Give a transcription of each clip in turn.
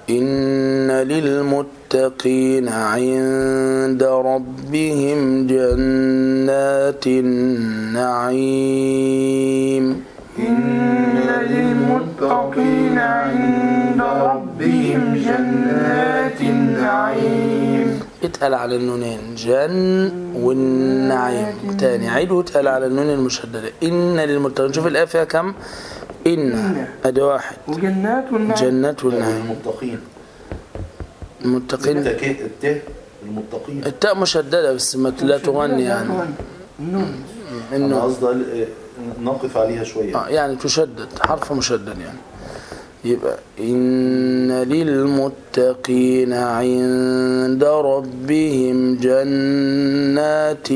إن للمتقين عند ربهم جنات النعيم. إن للمتقين عند ربهم جنات النعيم. اتقل على النونين جن والنعيم. تاني عيد واتقل على النون المشددة. إن للمتقين. شوف الآية فيها كم؟ إن أدي واحد. وجنات النعيم. جنات النعيم. المتقين المتقين. التاء مشددة بس ما لا تغني يعني. أنا قصدي نقف عليها شوية. يعني تشدد حرف مشدد يعني. يبقى إن للمتقين عند ربهم جنات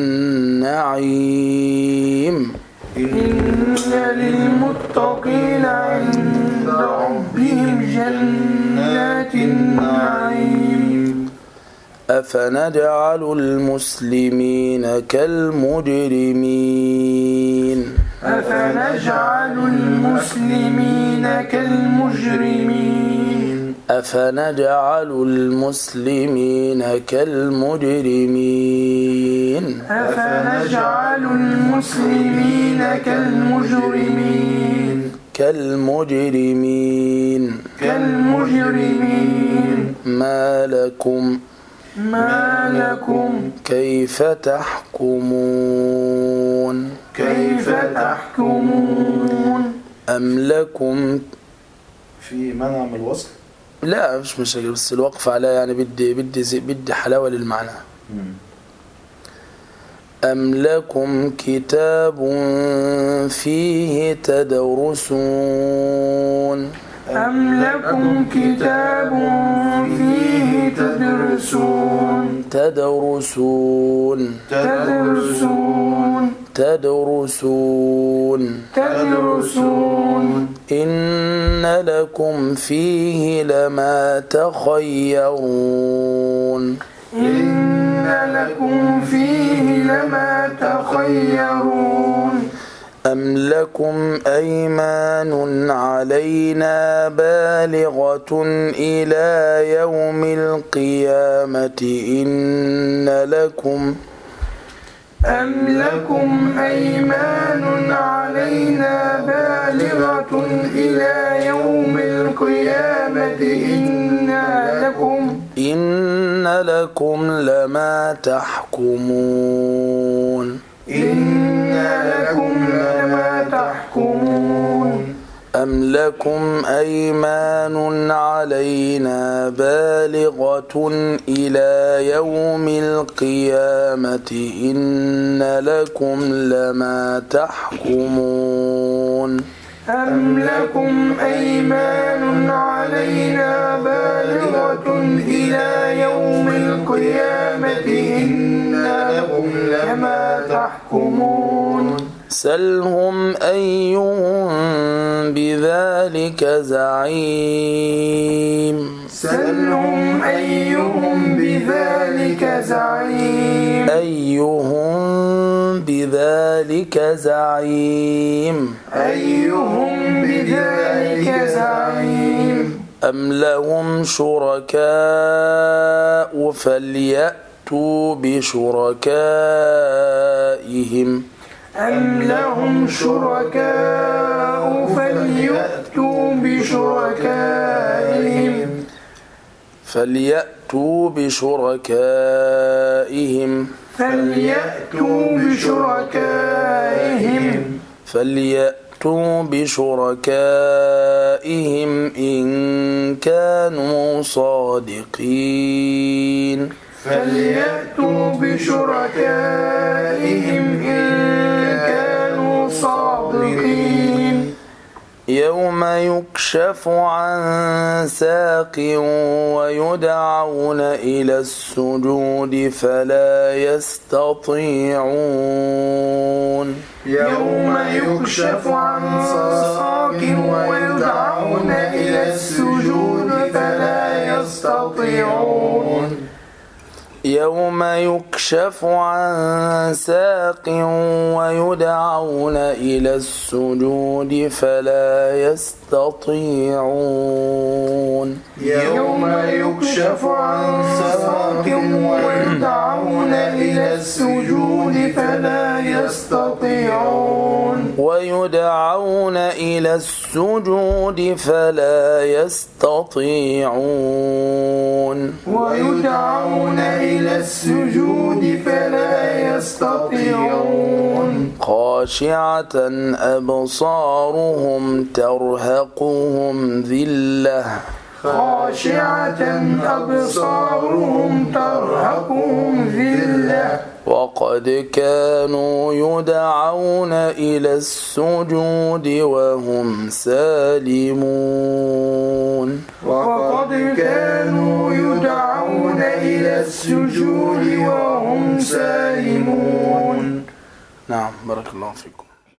النعيم. إن للمتقين عند ربهم جنات النعيم. أفنجعل المسلمين كالمجرمين. أفنجعل المسلمين كالمجرمين. أفنجعل المسلمين كالمجرمين. أفنجعل المسلمين كالمجرمين. كالمجرمين. كالمجرمين. ما لكم كيف تحكمون. كيف تحكمون. أم لكم في منع من الوصل؟ لا مش مشاكل بس الوقف على يعني بدي حلاوة للمعنى. أم لكم كتاب فيه تدرسون. أم لكم كتاب فيه تدرسون. تدرسون. تدرسون. تدرسون. تدرسون. إن لكم فيه لما تخيرون. إن لكم فيه لما تخيرون. أم لكم أيمان علينا بالغة إلى يوم القيامة إن لكم أيمان علينا بالغة إلى يوم القيامة إن لكم لما تحكمون. أم لكم أيمان علينا بالغة إلى يوم القيامة إن لكم لما تحكمون. أم لكم أيمان علينا بالغة إلى يوم القيامة إن لكم لما تحكمون. سلهم أيهم بذلك زعيم. سلهم أيهم بذلك زعيم. أيهم بذلك زعيم. أيهم بذلك زعيم. أم لهم شركاء فليأتوا بشركائهم. أم لهم شركاء فليأتوا بشركائهم. فليأتوا بشركائهم. فليأتوا بشركائهم. فليأتوا بشركائهم إن كانوا صادقين. فليأتوا بشركائهم إن كانوا صادقين. يوم يكشف عن ساق ويدعون إلى السجود فلا يستطيعون. يوم يكشف عن ساق ويدعون إلى السجود فلا يستطيعون. يوم يكشف عن ساق ويدعون إلى السجود فلا يستطيعون يوم يكشف عن ساق ويدعون إلى السجود فلا يستطيعون ويدعون إلى السجود فلا يستطيعون ويدعون إلى السجود فلا يستطيعون خاشعة أبصارهم ترهقهم ذلة خاشعة أبصارهم ترهقهم ذلة وقد كانوا يدعون إلى السجود وهم سالمون وقد كانوا يدعون إلى السجود وهم سالمون. نعم بارك الله فيكم.